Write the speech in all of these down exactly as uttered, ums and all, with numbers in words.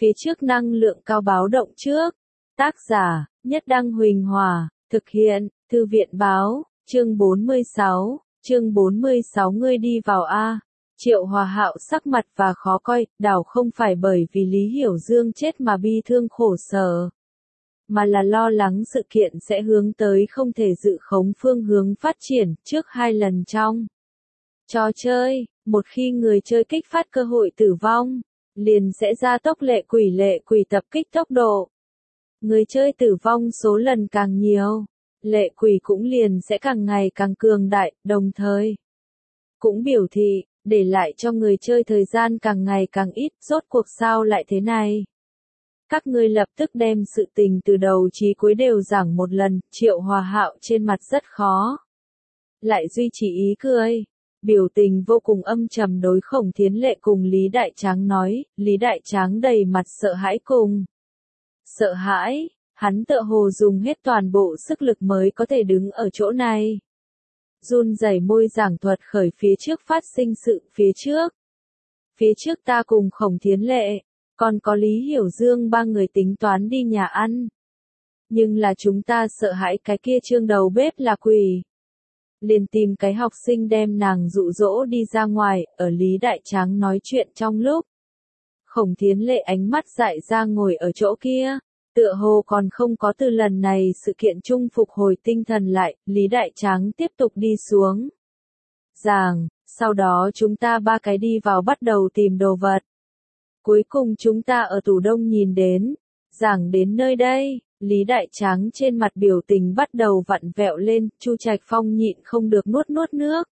Phía trước năng lượng cao báo động trước. Tác giả, Nhất Đăng Huỳnh Hòa, thực hiện, Thư viện báo, chương bốn mươi sáu, chương bốn mươi sáu ngươi đi vào A. Triệu Hòa Hạo sắc mặt và khó coi, đảo không phải bởi vì Lý Hiểu Dương chết mà bi thương khổ sở, mà là lo lắng sự kiện sẽ hướng tới không thể dự khống phương hướng phát triển. Trước hai lần trong trò chơi, một khi người chơi kích phát cơ hội tử vong, liền sẽ gia tốc lệ quỷ lệ quỷ tập kích tốc độ. Người chơi tử vong số lần càng nhiều, lệ quỷ cũng liền sẽ càng ngày càng cường đại, đồng thời cũng biểu thị, để lại cho người chơi thời gian càng ngày càng ít. Rốt cuộc sao lại thế này? Các ngươi lập tức đem sự tình từ đầu chí cuối đều giảng một lần. Triệu Hòa Hạo trên mặt rất khó, lại duy trì ý cười, biểu tình vô cùng âm trầm đối Khổng Thiến Lệ cùng Lý Đại Tráng nói. Lý Đại Tráng đầy mặt sợ hãi cùng sợ hãi, hắn tựa hồ dùng hết toàn bộ sức lực mới có thể đứng ở chỗ này. Run rẩy môi giảng thuật khởi phía trước phát sinh sự. Phía trước, phía trước ta cùng Khổng Thiến Lệ, còn có Lý Hiểu Dương ba người tính toán đi nhà ăn. Nhưng là chúng ta sợ hãi cái kia trương đầu bếp là quỷ, liền tìm cái học sinh đem nàng dụ dỗ đi ra ngoài. Ở Lý Đại Tráng nói chuyện trong lúc, Khổng Thiến Lệ ánh mắt dại ra ngồi ở chỗ kia, tựa hồ còn không có từ lần này sự kiện chung phục hồi tinh thần lại. Lý Đại Tráng tiếp tục đi xuống giảng, sau đó chúng ta ba cái đi vào bắt đầu tìm đồ vật. Cuối cùng chúng ta ở tủ đông nhìn đến, giảng đến nơi đây, Lý Đại Tráng trên mặt biểu tình bắt đầu vặn vẹo lên. Chu Trạch Phong nhịn không được nuốt nuốt nước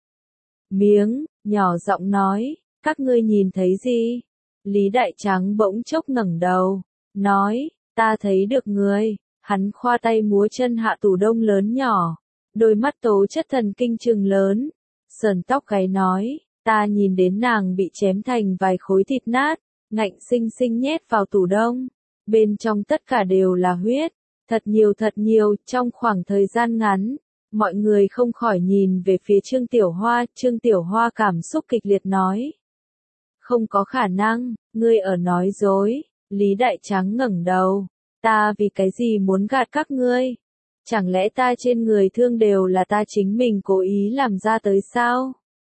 miếng, nhỏ giọng nói, các ngươi nhìn thấy gì? Lý Đại Tráng bỗng chốc ngẩng đầu, nói, ta thấy được người. Hắn khoa tay múa chân hạ tủ đông lớn nhỏ, đôi mắt tố chất thần kinh trừng lớn, sờn tóc gáy nói, ta nhìn đến nàng bị chém thành vài khối thịt nát, ngạnh xinh xinh nhét vào tủ đông, bên trong tất cả đều là huyết, thật nhiều thật nhiều. Trong khoảng thời gian ngắn, mọi người không khỏi nhìn về phía Trương Tiểu Hoa. Trương Tiểu Hoa cảm xúc kịch liệt nói, không có khả năng, ngươi ở nói dối. Lý Đại Tráng ngẩng đầu, ta vì cái gì muốn gạt các ngươi? Chẳng lẽ ta trên người thương đều là ta chính mình cố ý làm ra tới sao?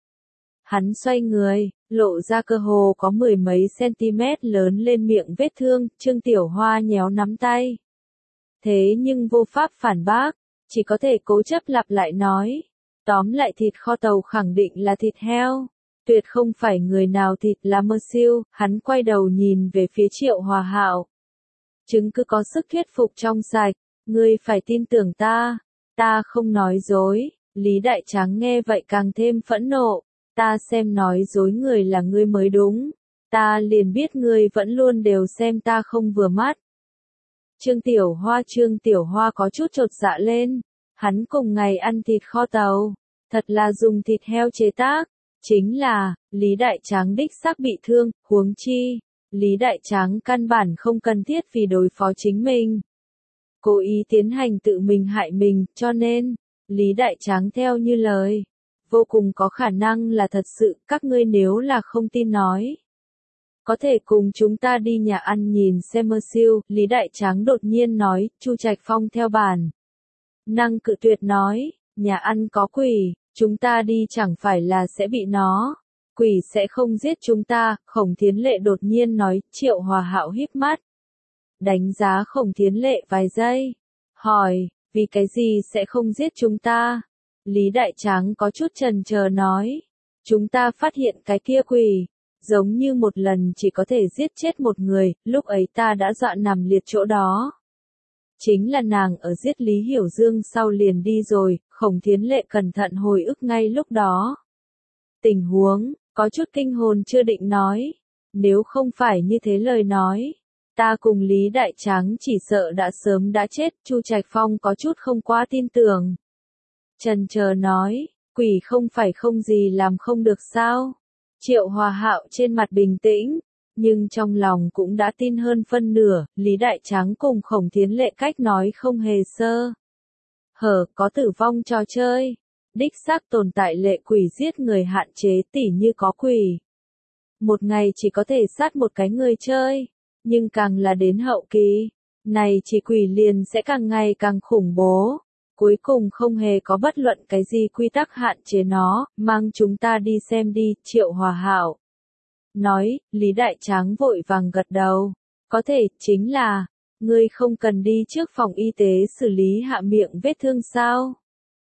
Hắn xoay người, lộ ra cơ hồ có mười mấy cm lớn lên miệng vết thương. Trương Tiểu Hoa nhéo nắm tay, thế nhưng vô pháp phản bác, chỉ có thể cố chấp lặp lại nói, tóm lại thịt kho tàu khẳng định là thịt heo, tuyệt không phải người nào thịt là mơ siêu. Hắn quay đầu nhìn về phía Triệu Hòa Hạo, chứng cứ có sức thuyết phục trong sạch, ngươi phải tin tưởng ta, ta không nói dối. Lý Đại Tráng nghe vậy càng thêm phẫn nộ, ta xem nói dối người là ngươi mới đúng, ta liền biết ngươi vẫn luôn đều xem ta không vừa mắt. Trương Tiểu Hoa Trương Tiểu Hoa có chút chột dạ lên, hắn cùng ngày ăn thịt kho tàu, thật là dùng thịt heo chế tác, chính là, Lý Đại Tráng đích xác bị thương, huống chi, Lý Đại Tráng căn bản không cần thiết vì đối phó chính mình, cố ý tiến hành tự mình hại mình, cho nên, Lý Đại Tráng theo như lời, vô cùng có khả năng là thật sự. Các ngươi nếu là không tin nói, có thể cùng chúng ta đi nhà ăn nhìn xem mơ siêu. Lý Đại Tráng đột nhiên nói. Chu Trạch Phong theo bản năng cự tuyệt nói, nhà ăn có quỷ, chúng ta đi chẳng phải là sẽ bị nó, quỷ sẽ không giết chúng ta. Khổng Thiến Lệ đột nhiên nói. Triệu Hòa Hạo híp mắt, đánh giá Khổng Thiến Lệ vài giây, hỏi, vì cái gì sẽ không giết chúng ta? Lý Đại Tráng có chút chần chờ nói, chúng ta phát hiện cái kia quỷ, giống như một lần chỉ có thể giết chết một người, lúc ấy ta đã dọa nằm liệt chỗ đó. Chính là nàng ở giết Lý Hiểu Dương sau liền đi rồi. Khổng Thiến Lệ cẩn thận hồi ức ngay lúc đó tình huống, có chút kinh hồn chưa định nói, nếu không phải như thế lời nói, ta cùng Lý Đại Tráng chỉ sợ đã sớm đã chết. Chu Trạch Phong có chút không quá tin tưởng, chần chờ nói, quỷ không phải không gì làm không được sao? Triệu Hòa Hạo trên mặt bình tĩnh, nhưng trong lòng cũng đã tin hơn phân nửa. Lý Đại Tráng cùng Khổng Thiến Lệ cách nói không hề sơ hở, có tử vong trò chơi, đích xác tồn tại lệ quỷ giết người hạn chế, tỉ như có quỷ một ngày chỉ có thể sát một cái người chơi, Nhưng càng là đến hậu kỳ, này chỉ quỷ liền sẽ càng ngày càng khủng bố. Cuối cùng không hề có bất luận cái gì quy tắc hạn chế nó, mang chúng ta đi xem đi, Triệu Hòa Hạo nói. Lý Đại Tráng vội vàng gật đầu. Có thể, chính là, ngươi không cần đi trước phòng y tế xử lý hạ miệng vết thương sao?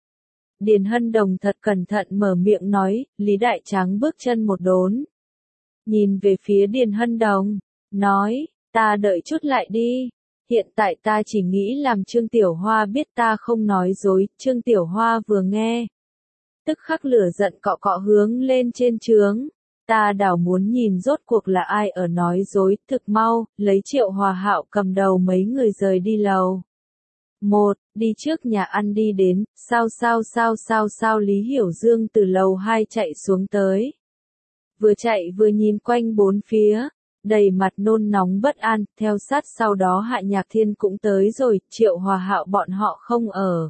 Điền Hân Đồng thật cẩn thận mở miệng nói. Lý Đại Tráng bước chân một đốn, nhìn về phía Điền Hân Đồng, nói, ta đợi chút lại đi. Hiện tại ta chỉ nghĩ làm Trương Tiểu Hoa biết ta không nói dối. Trương Tiểu Hoa vừa nghe, tức khắc lửa giận cọ cọ hướng lên trên trướng. Ta đảo muốn nhìn rốt cuộc là ai ở nói dối. Thực mau, lấy Triệu Hòa Hạo cầm đầu mấy người rời đi lầu. Một, đi trước nhà ăn đi đến, sao sao sao sao sao Lý Hiểu Dương từ lầu hai chạy xuống tới. Vừa chạy vừa nhìn quanh bốn phía, đầy mặt nôn nóng bất an, theo sát sau đó Hạ Nhạc Thiên cũng tới rồi, Triệu Hòa Hạo bọn họ không ở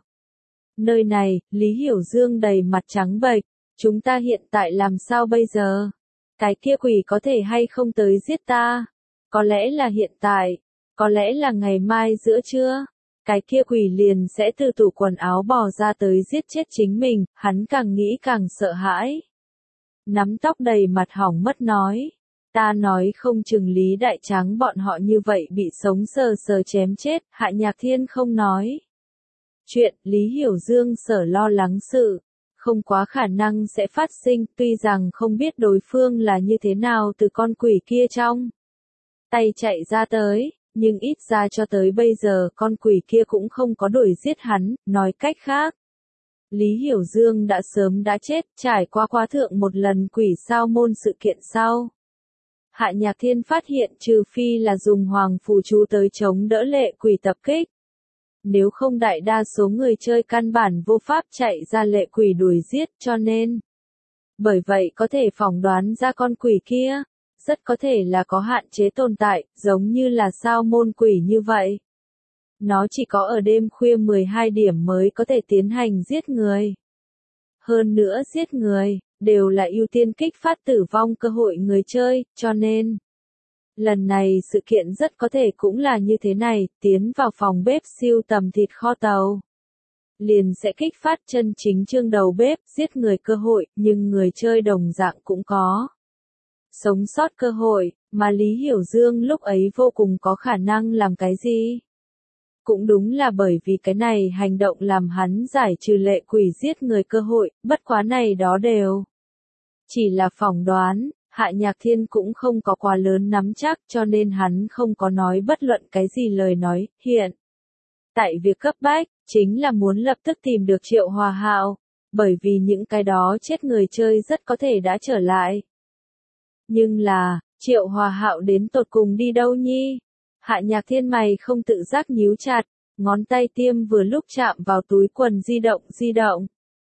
nơi này. Lý Hiểu Dương đầy mặt trắng bệch, chúng ta hiện tại làm sao bây giờ? Cái kia quỷ có thể hay không tới giết ta? Có lẽ là hiện tại, có lẽ là ngày mai giữa trưa, cái kia quỷ liền sẽ từ tủ quần áo bò ra tới giết chết chính mình. Hắn càng nghĩ càng sợ hãi, nắm tóc đầy mặt hỏng mất nói. Ta nói không chừng Lý Đại Tráng bọn họ như vậy bị sống sờ sờ chém chết. Hạ Nhạc Thiên không nói chuyện. Lý Hiểu Dương sở lo lắng sự không quá khả năng sẽ phát sinh, tuy rằng không biết đối phương là như thế nào từ con quỷ kia trong tay chạy ra tới, nhưng ít ra cho tới bây giờ con quỷ kia cũng không có đuổi giết hắn. Nói cách khác, Lý Hiểu Dương đã sớm đã chết, trải qua quá thượng một lần quỷ sao môn sự kiện sau. Hạ Nhạc Thiên phát hiện trừ phi là dùng hoàng phù chú tới chống đỡ lệ quỷ tập kích, nếu không đại đa số người chơi căn bản vô pháp chạy ra lệ quỷ đuổi giết, cho nên bởi vậy có thể phỏng đoán ra con quỷ kia rất có thể là có hạn chế tồn tại, giống như là sao môn quỷ như vậy. Nó chỉ có ở đêm khuya mười hai điểm mới có thể tiến hành giết người. Hơn nữa giết người đều là ưu tiên kích phát tử vong cơ hội người chơi, cho nên lần này sự kiện rất có thể cũng là như thế này. Tiến vào phòng bếp siêu tầm thịt kho tàu, liền sẽ kích phát chân chính chương đầu bếp giết người cơ hội, nhưng người chơi đồng dạng cũng có sống sót cơ hội, mà Lý Hiểu Dương lúc ấy vô cùng có khả năng làm cái gì? Cũng đúng là bởi vì cái này hành động làm hắn giải trừ lệ quỷ giết người cơ hội, bất quá này đó đều chỉ là phỏng đoán. Hạ Nhạc Thiên cũng không có quá lớn nắm chắc, cho nên hắn không có nói bất luận cái gì lời nói. Hiện tại việc cấp bách chính là muốn lập tức tìm được Triệu Hòa Hạo, bởi vì những cái đó chết người chơi rất có thể đã trở lại. Nhưng là, Triệu Hòa Hạo đến tột cùng đi đâu nhi? Hạ Nhạc Thiên mày không tự giác nhíu chặt, ngón tay tiêm vừa lúc chạm vào túi quần di động, di động.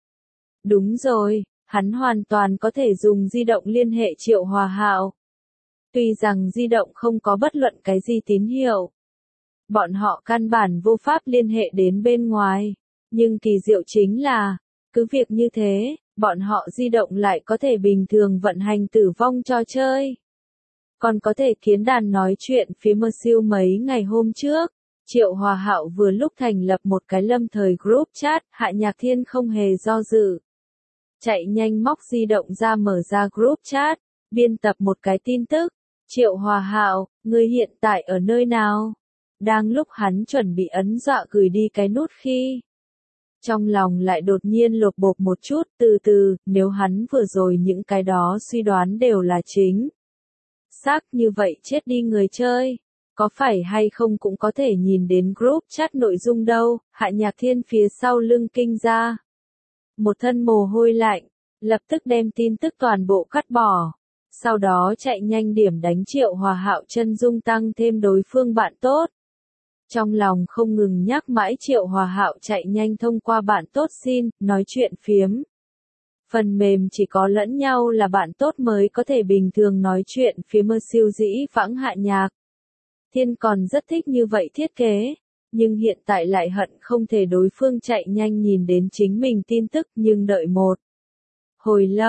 Đúng rồi, hắn hoàn toàn có thể dùng di động liên hệ Triệu Hòa Hạo. Tuy rằng di động không có bất luận cái gì tín hiệu, bọn họ căn bản vô pháp liên hệ đến bên ngoài, nhưng kỳ diệu chính là, cứ việc như thế, bọn họ di động lại có thể bình thường vận hành tử vong trò chơi. Còn có thể kiến đàn nói chuyện phía mơ siêu mấy ngày hôm trước, Triệu Hòa Hạo vừa lúc thành lập một cái lâm thời group chat. Hạ Nhạc Thiên không hề do dự, chạy nhanh móc di động ra mở ra group chat, biên tập một cái tin tức. Triệu Hòa Hạo, ngươi hiện tại ở nơi nào? Đang lúc hắn chuẩn bị ấn dọa gửi đi cái nút khi trong lòng lại đột nhiên lột bột một chút. Từ từ, nếu hắn vừa rồi những cái đó suy đoán đều là chính xác như vậy, chết đi người chơi có phải hay không cũng có thể nhìn đến group chat nội dung đâu. Hạ Nhạc Thiên phía sau lưng kinh ra một thân mồ hôi lạnh, lập tức đem tin tức toàn bộ cắt bỏ, sau đó chạy nhanh điểm đánh Triệu Hòa Hạo chân dung tăng thêm đối phương bạn tốt. Trong lòng không ngừng nhắc mãi Triệu Hòa Hạo chạy nhanh thông qua bạn tốt xin, nói chuyện phiếm. Phần mềm chỉ có lẫn nhau là bạn tốt mới có thể bình thường nói chuyện phía mơ siêu dĩ vãng. Hạ Nhạc Thiên còn rất thích như vậy thiết kế, nhưng hiện tại lại hận không thể đối phương chạy nhanh nhìn đến chính mình tin tức, nhưng đợi một hồi lâu,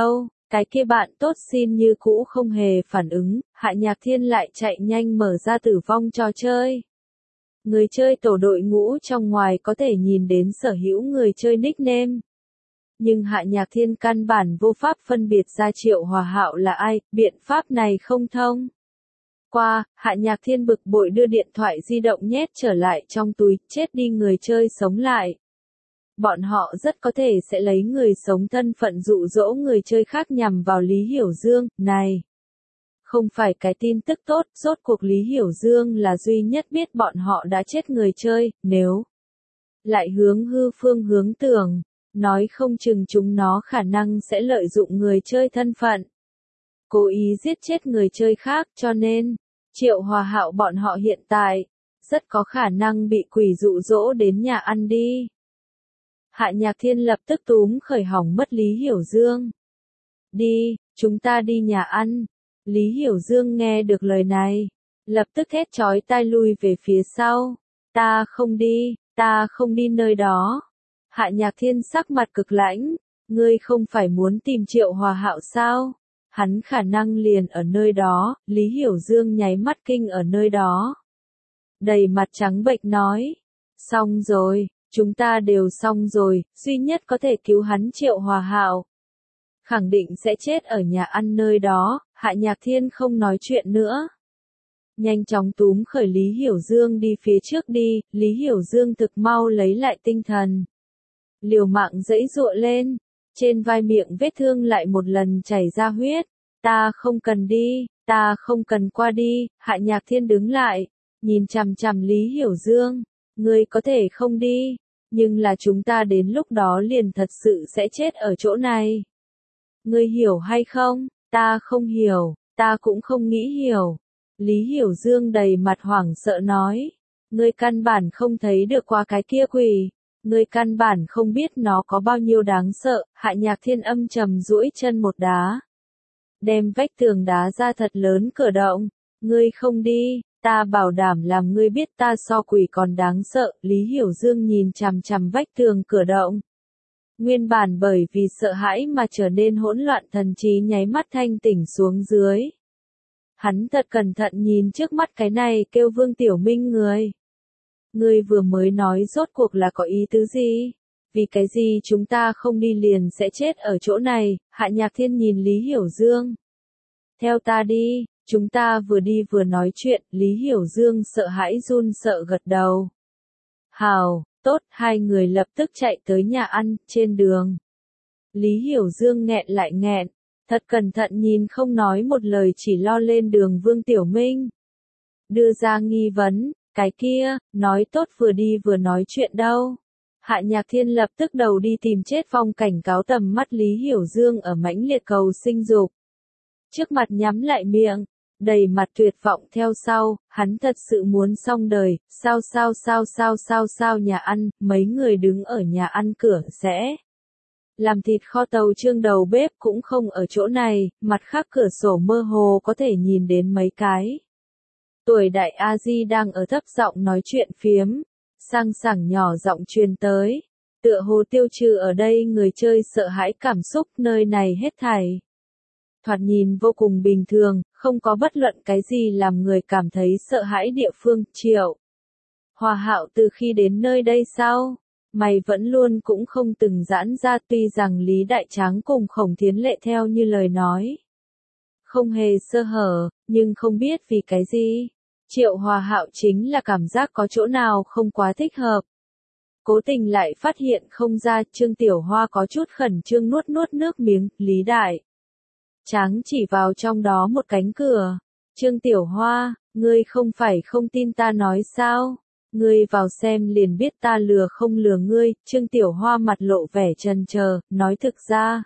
Cái kia bạn tốt xin như cũ không hề phản ứng, Hạ Nhạc Thiên lại chạy nhanh mở ra tử vong trò chơi. Người chơi tổ đội ngũ trong ngoài có thể nhìn đến sở hữu người chơi nickname. Nhưng Hạ Nhạc Thiên căn bản vô pháp phân biệt ra Triệu Hòa Hạo là ai, biện pháp này không thông. Qua, Hạ Nhạc Thiên bực bội đưa điện thoại di động nhét trở lại trong túi, chết đi người chơi sống lại. Bọn họ rất có thể sẽ lấy người sống thân phận dụ dỗ người chơi khác nhằm vào Lý Hiểu Dương, này. Không phải cái tin tức tốt, rốt cuộc Lý Hiểu Dương là duy nhất biết bọn họ đã chết người chơi, nếu lại hướng hư phương hướng tưởng, nói không chừng chúng nó khả năng sẽ lợi dụng người chơi thân phận. Cố ý giết chết người chơi khác cho nên, Triệu Hòa Hạo bọn họ hiện tại, rất có khả năng bị quỷ dụ dỗ đến nhà ăn đi. Hạ Nhạc Thiên lập tức túm khởi hỏng mất Lý Hiểu Dương. Đi, chúng ta đi nhà ăn. Lý Hiểu Dương nghe được lời này, lập tức thét chói tai lui về phía sau. Ta không đi, ta không đi nơi đó. Hạ Nhạc Thiên sắc mặt cực lãnh, ngươi không phải muốn tìm Triệu Hòa Hạo sao? Hắn khả năng liền ở nơi đó, Lý Hiểu Dương nháy mắt kinh ở nơi đó. Đầy mặt trắng bệch nói, xong rồi, chúng ta đều xong rồi, duy nhất có thể cứu hắn Triệu Hòa Hạo. Khẳng định sẽ chết ở nhà ăn nơi đó, Hạ Nhạc Thiên không nói chuyện nữa. Nhanh chóng túm khởi Lý Hiểu Dương đi phía trước đi, Lý Hiểu Dương thực mau lấy lại tinh thần. Liều mạng giãy giụa lên, trên vai miệng vết thương lại một lần chảy ra huyết. Ta không cần đi, ta không cần qua đi, Hạ Nhạc Thiên đứng lại, nhìn chằm chằm Lý Hiểu Dương. Ngươi có thể không đi, nhưng là chúng ta đến lúc đó liền thật sự sẽ chết ở chỗ này. Ngươi hiểu hay không? Ta không hiểu, ta cũng không nghĩ hiểu. Lý Hiểu Dương đầy mặt hoảng sợ nói. Ngươi căn bản không thấy được qua cái kia quỷ. Ngươi căn bản không biết nó có bao nhiêu đáng sợ. Hạ Nhạc Thiên âm trầm duỗi chân một đá. Đem vách tường đá ra thật lớn cửa động. Ngươi không đi, ta bảo đảm làm ngươi biết ta so quỷ còn đáng sợ. Lý Hiểu Dương nhìn chằm chằm vách tường cửa động. Nguyên bản bởi vì sợ hãi mà trở nên hỗn loạn thần trí nháy mắt thanh tỉnh xuống dưới. Hắn thật cẩn thận nhìn trước mắt cái này kêu Vương Tiểu Minh người. Ngươi vừa mới nói rốt cuộc là có ý tứ gì? Vì cái gì chúng ta không đi liền sẽ chết ở chỗ này? Hạ Nhạc Thiên nhìn Lý Hiểu Dương. Theo ta đi, chúng ta vừa đi vừa nói chuyện, Lý Hiểu Dương sợ hãi run sợ gật đầu. Hào, tốt, hai người lập tức chạy tới nhà ăn, trên đường. Lý Hiểu Dương nghẹn lại nghẹn, thật cẩn thận nhìn không nói một lời chỉ lo lên đường Vương Tiểu Minh. Đưa ra nghi vấn, cái kia, nói tốt vừa đi vừa nói chuyện đâu. Hạ Nhạc Thiên lập tức đầu đi tìm chết phong cảnh cáo tầm mắt Lý Hiểu Dương ở mãnh liệt cầu sinh dục. Trước mặt nhắm lại miệng, đầy mặt tuyệt vọng theo sau, hắn thật sự muốn xong đời, sao sao sao sao sao sao nhà ăn, mấy người đứng ở nhà ăn cửa sẽ làm thịt kho tàu Trương đầu bếp cũng không ở chỗ này, mặt khác cửa sổ mơ hồ có thể nhìn đến mấy cái. Tuổi đại A-di đang ở thấp giọng nói chuyện phiếm, sang sảng nhỏ giọng truyền tới, tựa hồ tiêu trừ ở đây người chơi sợ hãi cảm xúc nơi này hết thảy. Thoạt nhìn vô cùng bình thường, không có bất luận cái gì làm người cảm thấy sợ hãi địa phương. Triệu Hòa Hạo từ khi đến nơi đây sao? Mày vẫn luôn cũng không từng giãn ra, tuy rằng Lý Đại Tráng cùng Khổng Thiến Lệ theo như lời nói. Không hề sơ hở, nhưng không biết vì cái gì. Triệu Hòa Hạo chính là cảm giác có chỗ nào không quá thích hợp. Cố tình lại phát hiện không ra, Trương Tiểu Hoa có chút khẩn trương nuốt nuốt nước miếng, Lý Đại Tráng chỉ vào trong đó một cánh cửa. Trương Tiểu Hoa, ngươi không phải không tin ta nói sao? Ngươi vào xem liền biết ta lừa không lừa ngươi. Trương Tiểu Hoa mặt lộ vẻ chần chờ, nói thực ra.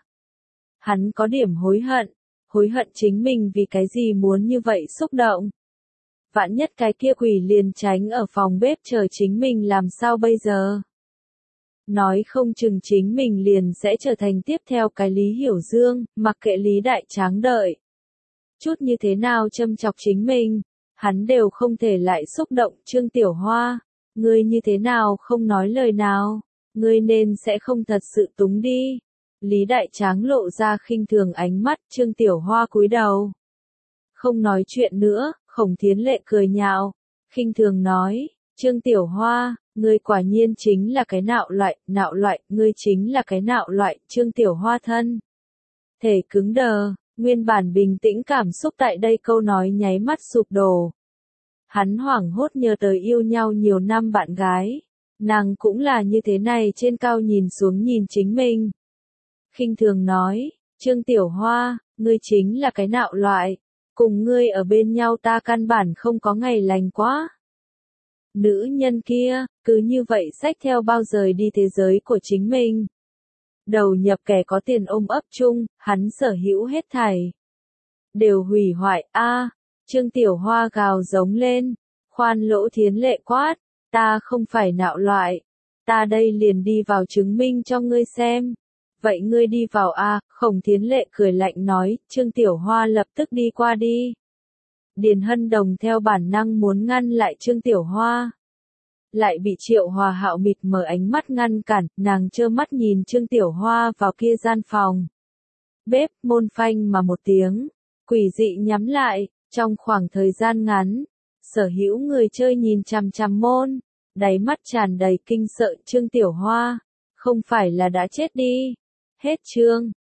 Hắn có điểm hối hận. Hối hận chính mình vì cái gì muốn như vậy xúc động. Vạn nhất cái kia quỷ liền tránh ở phòng bếp chờ chính mình làm sao bây giờ? Nói không chừng chính mình liền sẽ trở thành tiếp theo cái Lý Hiểu Dương, mặc kệ Lý Đại Tráng đợi. Chút như thế nào châm chọc chính mình, hắn đều không thể lại xúc động. Trương Tiểu Hoa, ngươi như thế nào không nói lời nào, ngươi nên sẽ không thật sự túng đi. Lý Đại Tráng lộ ra khinh thường ánh mắt, Trương Tiểu Hoa cúi đầu. Không nói chuyện nữa, Khổng Thiến Lệ cười nhạo, khinh thường nói, Trương Tiểu Hoa, ngươi quả nhiên chính là cái nạo loại, nạo loại, ngươi chính là cái nạo loại, Trương Tiểu Hoa thân. Thể cứng đờ, nguyên bản bình tĩnh cảm xúc tại đây câu nói nháy mắt sụp đổ. Hắn hoảng hốt nhớ tới yêu nhau nhiều năm bạn gái, nàng cũng là như thế này trên cao nhìn xuống nhìn chính mình. Khinh thường nói, Trương Tiểu Hoa, ngươi chính là cái nạo loại, cùng ngươi ở bên nhau ta căn bản không có ngày lành quá. Nữ nhân kia, cứ như vậy xách theo bao rời đi thế giới của chính mình. Đầu nhập kẻ có tiền ôm ấp chung, hắn sở hữu hết thảy. Đều hủy hoại, a Trương Tiểu Hoa gào giống lên, khoan Lỗ Thiến Lệ quát, ta không phải nạo loại, ta đây liền đi vào chứng minh cho ngươi xem. Vậy ngươi đi vào a Khổng Thiến Lệ cười lạnh nói, Trương Tiểu Hoa lập tức đi qua đi. Điền Hân Đồng theo bản năng muốn ngăn lại Trương Tiểu Hoa. Lại bị Triệu Hòa Hạo mịt mờ ánh mắt ngăn cản, nàng trơ mắt nhìn Trương Tiểu Hoa vào kia gian phòng. Bếp, môn phanh mà một tiếng, quỷ dị nhắm lại, trong khoảng thời gian ngắn, sở hữu người chơi nhìn chằm chằm môn, đáy mắt tràn đầy kinh sợ Trương Tiểu Hoa, không phải là đã chết đi. Hết chương.